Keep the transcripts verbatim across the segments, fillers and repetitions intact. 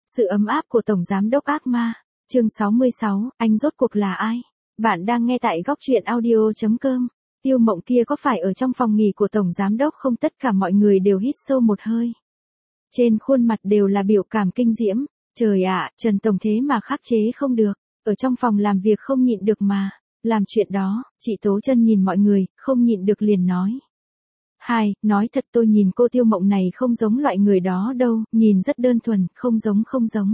Sự ấm áp của Tổng Giám đốc ác ma. Chương sáu mươi sáu, anh rốt cuộc là ai? Bạn đang nghe tại góc truyện audio chấm com. Tiêu Mộng kia có phải ở trong phòng nghỉ của Tổng Giám đốc không? Tất cả mọi người đều hít sâu một hơi. Trên khuôn mặt đều là biểu cảm kinh diễm. Trời ạ, Trần Tổng thế mà khắc chế không được. Ở trong phòng làm việc không nhịn được mà. Làm chuyện đó, chị Tố Chân nhìn mọi người, không nhịn được liền nói. Hai, nói thật tôi nhìn cô Tiêu Mộng này không giống loại người đó đâu, nhìn rất đơn thuần, không giống không giống.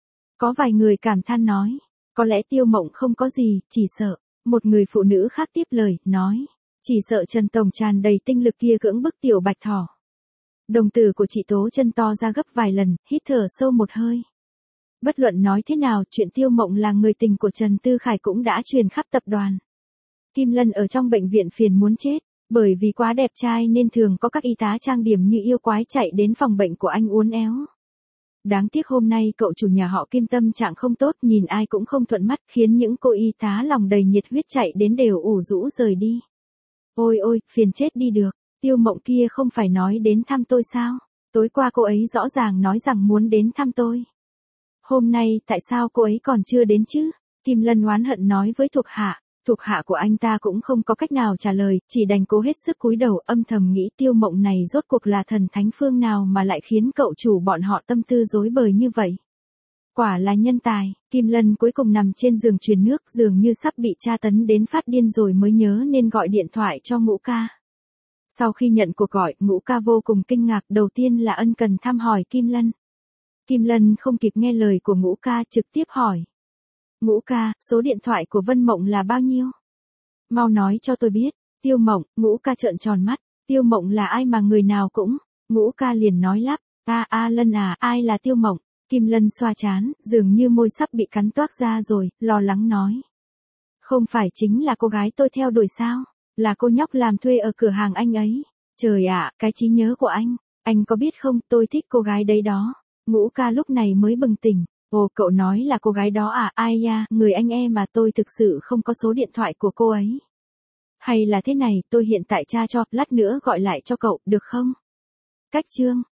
Có vài người cảm than nói, có lẽ Tiêu Mộng không có gì, chỉ sợ. Một người phụ nữ khác tiếp lời, nói, chỉ sợ Trần Tổng tràn đầy tinh lực kia cưỡng bức tiểu bạch thỏ. Đồng tử của chị Tố Chân to ra gấp vài lần, hít thở sâu một hơi. Bất luận nói thế nào, chuyện Tiêu Mộng là người tình của Trần Tư Khải cũng đã truyền khắp tập đoàn. Kim Lân ở trong bệnh viện phiền muốn chết, bởi vì quá đẹp trai nên thường có các y tá trang điểm như yêu quái chạy đến phòng bệnh của anh uốn éo. Đáng tiếc hôm nay cậu chủ nhà họ Kim tâm trạng không tốt, nhìn ai cũng không thuận mắt, khiến những cô y tá lòng đầy nhiệt huyết chạy đến đều ủ rũ rời đi. Ôi ôi, phiền chết đi được, Tiêu Mộng kia không phải nói đến thăm tôi sao? Tối qua cô ấy rõ ràng nói rằng muốn đến thăm tôi. Hôm nay tại sao cô ấy còn chưa đến chứ? Kim Lân oán hận nói với thuộc hạ. Thuộc hạ của anh ta cũng không có cách nào trả lời, chỉ đành cố hết sức cúi đầu, âm thầm nghĩ Tiêu Mộng này rốt cuộc là thần thánh phương nào mà lại khiến cậu chủ bọn họ tâm tư rối bời như vậy. Quả là nhân tài. Kim Lân cuối cùng nằm trên giường truyền nước, dường như sắp bị tra tấn đến phát điên rồi mới nhớ nên gọi điện thoại cho Ngũ Ca. Sau khi nhận cuộc gọi, Ngũ Ca vô cùng kinh ngạc, đầu tiên là ân cần thăm hỏi Kim Lân. Kim Lân không kịp nghe lời của Ngũ Ca, trực tiếp hỏi. Ngũ Ca, số điện thoại của Vân Mộng là bao nhiêu? Mau nói cho tôi biết. Tiêu Mộng. Ngũ Ca trợn tròn mắt. Tiêu Mộng là ai mà người nào cũng? Ngũ Ca liền nói lắp. A a Lân à, ai là Tiêu Mộng? Kim Lân xoa trán, dường như môi sắp bị cắn toác ra rồi, lo lắng nói. Không phải chính là cô gái tôi theo đuổi sao? Là cô nhóc làm thuê ở cửa hàng anh ấy. Trời ạ, cái trí nhớ của anh. Anh có biết không, tôi thích cô gái đấy đó. Ngũ Ca lúc này mới bừng tỉnh. Ồ, cậu nói là cô gái đó à? Ai ya, người anh em mà tôi thực sự không có số điện thoại của cô ấy. Hay là thế này, tôi hiện tại tra cho, lát nữa gọi lại cho cậu, được không? Cách chương.